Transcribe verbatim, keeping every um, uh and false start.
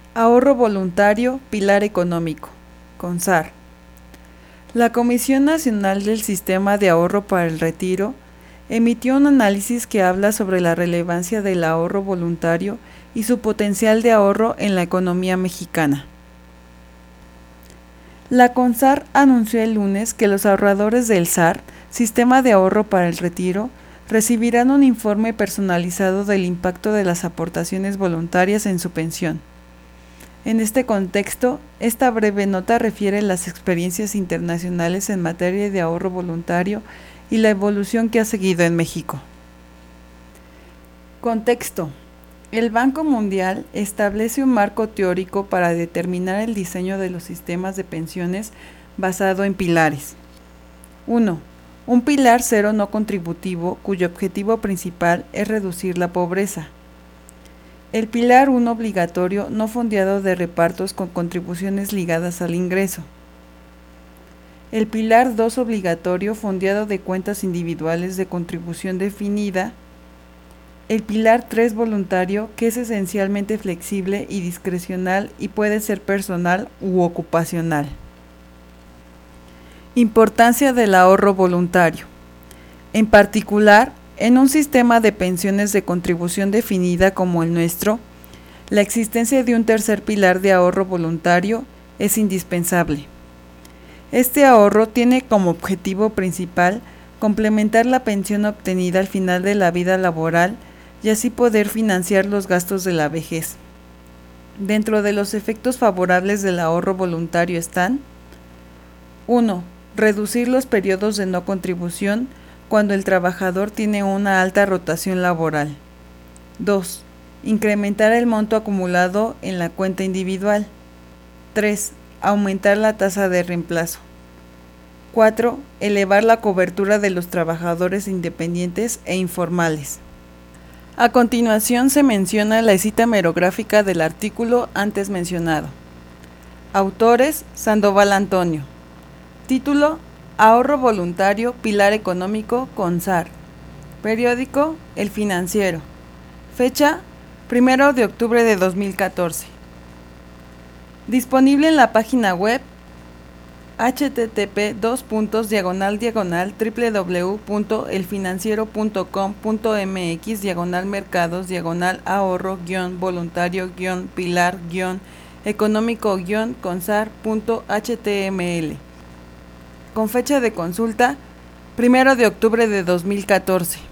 Ahorro voluntario, pilar económico, CONSAR. La Comisión Nacional del Sistema de Ahorro para el Retiro emitió un análisis que habla sobre la relevancia del ahorro voluntario y su potencial de ahorro en la economía mexicana. La CONSAR anunció el lunes que los ahorradores del S A R, Sistema de Ahorro para el Retiro, recibirán un informe personalizado del impacto de las aportaciones voluntarias en su pensión. En este contexto, esta breve nota refiere las experiencias internacionales en materia de ahorro voluntario y la evolución que ha seguido en México. Contexto. El Banco Mundial establece un marco teórico para determinar el diseño de los sistemas de pensiones basado en pilares. uno. Un pilar cero no contributivo cuyo objetivo principal es reducir la pobreza. El pilar uno obligatorio no fondeado de repartos con contribuciones ligadas al ingreso. El pilar dos obligatorio fondeado de cuentas individuales de contribución definida. El pilar tres voluntario, que es esencialmente flexible y discrecional y puede ser personal u ocupacional. Importancia del ahorro voluntario. En particular, en un sistema de pensiones de contribución definida como el nuestro, la existencia de un tercer pilar de ahorro voluntario es indispensable. Este ahorro tiene como objetivo principal complementar la pensión obtenida al final de la vida laboral y así poder financiar los gastos de la vejez. Dentro de los efectos favorables del ahorro voluntario están: uno. Reducir los periodos de no contribución cuando el trabajador tiene una alta rotación laboral. dos. Incrementar el monto acumulado en la cuenta individual. tres. Aumentar la tasa de reemplazo. cuatro. Elevar la cobertura de los trabajadores independientes e informales. A continuación se menciona la cita merográfica del artículo antes mencionado. Autores: Sandoval Antonio. Título: Ahorro voluntario, pilar económico, CONSAR. Periódico: El Financiero. Fecha: primero de octubre de dos mil catorce. Disponible en la página web http dos puntos diagonal diagonal www punto elfinanciero punto com punto mx diagonal mercados diagonal ahorro guión voluntario guión pilar guión económico guión consar punto html. Con fecha de consulta primero de octubre de dos mil catorce.